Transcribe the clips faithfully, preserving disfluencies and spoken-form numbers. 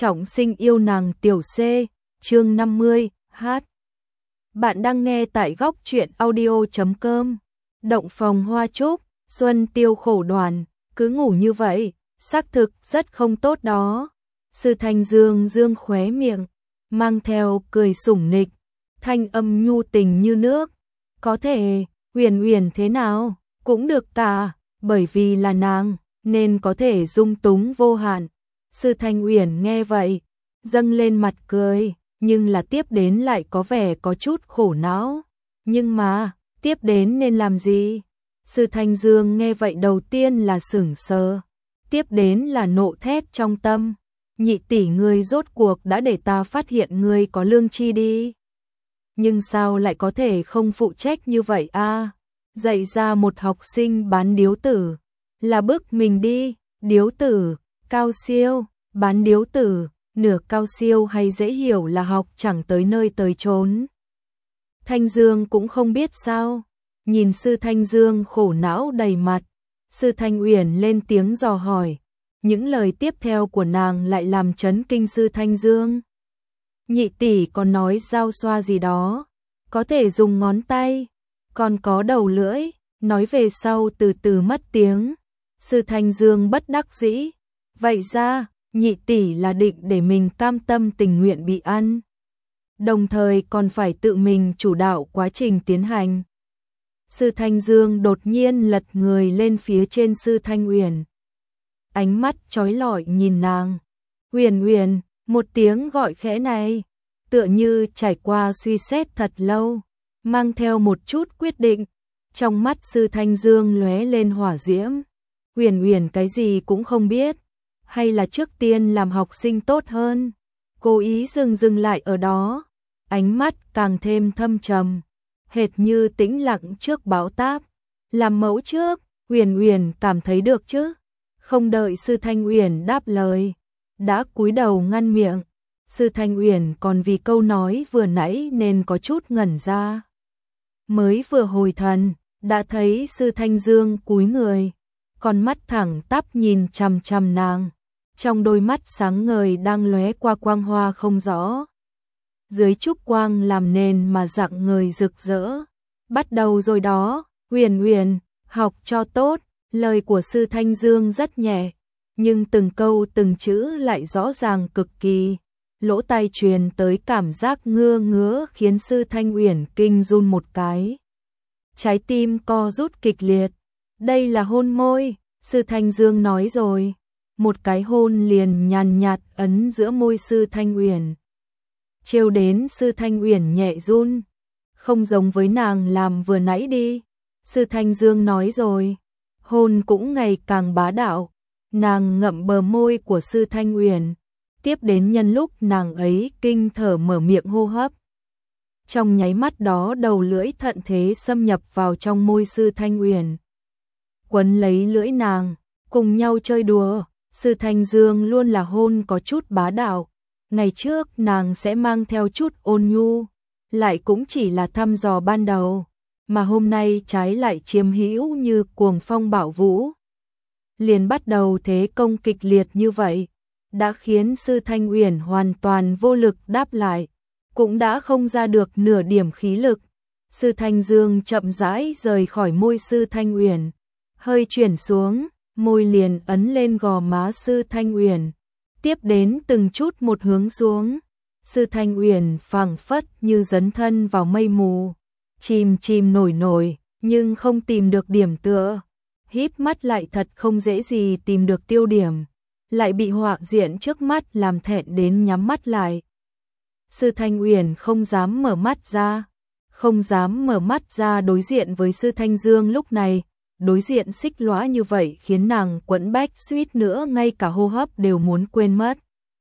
Trọng sinh yêu nàng tiểu C, chương năm mươi, hát. Bạn đang nghe tại góc truyện audio chấm com. Động phòng hoa trúc, Xuân Tiêu khổ đoàn, cứ ngủ như vậy, xác thực rất không tốt đó. Sư Thanh Dương dương khóe miệng, mang theo cười sủng nịch, thanh âm nhu tình như nước. Có thể, Uyển Uyển thế nào, cũng được cả, bởi vì là nàng, nên có thể dung túng vô hạn. Sư Thanh Uyển nghe vậy, dâng lên mặt cười, nhưng là tiếp đến lại có vẻ có chút khổ não. Nhưng mà, tiếp đến nên làm gì? Sư Thanh Dương nghe vậy đầu tiên là sửng sờ, tiếp đến là nộ thét trong tâm. Nhị tỷ ngươi rốt cuộc đã để ta phát hiện ngươi có lương tri đi. Nhưng sao lại có thể không phụ trách như vậy a? Dạy ra một học sinh bán điếu tử, là bức mình đi, điếu tử, cao siêu, bán điếu tử, nửa cao siêu hay dễ hiểu là học chẳng tới nơi tới chốn. Thanh Dương cũng không biết sao, nhìn Sư Thanh Dương khổ não đầy mặt, Sư Thanh Uyển lên tiếng dò hỏi, những lời tiếp theo của nàng lại làm chấn kinh Sư Thanh Dương. Nhị tỷ còn nói giao xoa gì đó, có thể dùng ngón tay, còn có đầu lưỡi, nói về sau từ từ mất tiếng. Sư Thanh Dương bất đắc dĩ, vậy ra, nhị tỷ là định để mình cam tâm tình nguyện bị ăn, đồng thời còn phải tự mình chủ đạo quá trình tiến hành. Sư Thanh Dương đột nhiên lật người lên phía trên Sư Thanh Uyển, ánh mắt chói lọi nhìn nàng. Uyển Uyển, một tiếng gọi khẽ này, tựa như trải qua suy xét thật lâu, mang theo một chút quyết định. Trong mắt Sư Thanh Dương lóe lên hỏa diễm. Uyển Uyển cái gì cũng không biết, hay là trước tiên làm học sinh tốt hơn? Cố ý dừng dừng lại ở đó, ánh mắt càng thêm thâm trầm, hệt như tĩnh lặng trước bão táp. Làm mẫu trước, Uyển Uyển cảm thấy được chứ? Không đợi Sư Thanh Uyển đáp lời, đã cúi đầu ngăn miệng. Sư Thanh Uyển còn vì câu nói vừa nãy nên có chút ngẩn ra. Mới vừa hồi thần, đã thấy Sư Thanh Dương cúi người, con mắt thẳng tắp nhìn chằm chằm nàng, trong đôi mắt sáng ngời đang lóe qua quang hoa không rõ. Dưới trúc quang làm nền mà rạng ngời rực rỡ. Bắt đầu rồi đó, Uyển Uyển, học cho tốt. Lời của Sư Thanh Dương rất nhẹ, nhưng từng câu từng chữ lại rõ ràng cực kỳ. Lỗ tai truyền tới cảm giác ngứa ngứa khiến Sư Thanh Uyển kinh run một cái. Trái tim co rút kịch liệt. Đây là hôn môi, Sư Thanh Dương nói rồi. Một cái hôn liền nhàn nhạt ấn giữa môi Sư Thanh Uyển. Trêu đến Sư Thanh Uyển nhẹ run. Không giống với nàng làm vừa nãy đi. Sư Thanh Dương nói rồi. Hôn cũng ngày càng bá đạo. Nàng ngậm bờ môi của Sư Thanh Uyển. Tiếp đến nhân lúc nàng ấy kinh thở mở miệng hô hấp. Trong nháy mắt đó đầu lưỡi thận thế xâm nhập vào trong môi Sư Thanh Uyển, quấn lấy lưỡi nàng, cùng nhau chơi đùa. Sư Thanh Dương luôn là hôn có chút bá đạo. Ngày trước nàng sẽ mang theo chút ôn nhu, lại cũng chỉ là thăm dò ban đầu, mà hôm nay trái lại chiếm hữu như cuồng phong bạo vũ. Liền bắt đầu thế công kịch liệt như vậy, đã khiến Sư Thanh Uyển hoàn toàn vô lực đáp lại, cũng đã không ra được nửa điểm khí lực. Sư Thanh Dương chậm rãi rời khỏi môi Sư Thanh Uyển, hơi chuyển xuống, môi liền ấn lên gò má Sư Thanh Uyển, tiếp đến từng chút một hướng xuống. Sư Thanh Uyển phảng phất như dấn thân vào mây mù, chìm chìm nổi nổi, nhưng không tìm được điểm tựa. Híp mắt lại thật không dễ gì tìm được tiêu điểm, lại bị họa diện trước mắt làm thẹn đến nhắm mắt lại. Sư Thanh Uyển không dám mở mắt ra, không dám mở mắt ra đối diện với Sư Thanh Dương lúc này. Đối diện xích lóa như vậy khiến nàng quẫn bách suýt nữa ngay cả hô hấp đều muốn quên mất.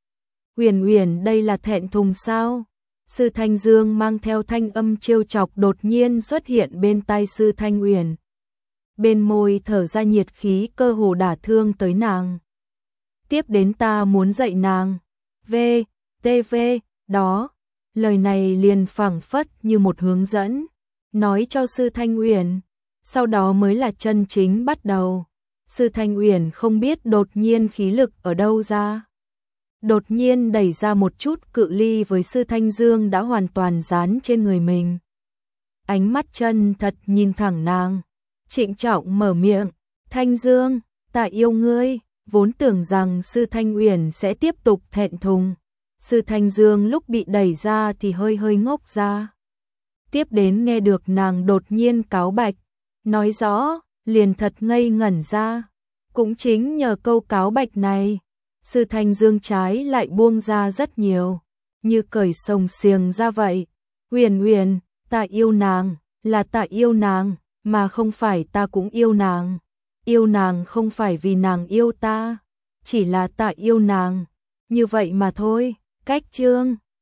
Uyển Uyển đây là thẹn thùng sao? Sư Thanh Dương mang theo thanh âm trêu chọc đột nhiên xuất hiện bên tai Sư Thanh Uyển. Bên môi thở ra nhiệt khí cơ hồ đả thương tới nàng. Tiếp đến ta muốn dạy nàng. V, T V, đó. Lời này liền phảng phất như một hướng dẫn, nói cho Sư Thanh Uyển. Sau đó mới là chân chính bắt đầu. Sư Thanh Uyển không biết đột nhiên khí lực ở đâu ra. đột nhiên đẩy ra một chút cự ly với Sư Thanh Dương đã hoàn toàn dán trên người mình. Ánh mắt chân thật nhìn thẳng nàng, trịnh trọng mở miệng, Thanh Dương, ta yêu ngươi, vốn tưởng rằng Sư Thanh Uyển sẽ tiếp tục thẹn thùng. Sư Thanh Dương lúc bị đẩy ra thì hơi hơi ngốc ra. Tiếp đến nghe được nàng đột nhiên cáo bạch, nói rõ, liền thật ngây ngẩn ra. Cũng chính nhờ câu cáo bạch này, Sư Thanh Dương trái lại buông ra rất nhiều, như cởi sồng xiềng ra vậy. Uyển Uyển, ta yêu nàng, là ta yêu nàng, mà không phải ta cũng yêu nàng. Yêu nàng không phải vì nàng yêu ta, chỉ là ta yêu nàng, như vậy mà thôi. Cách chương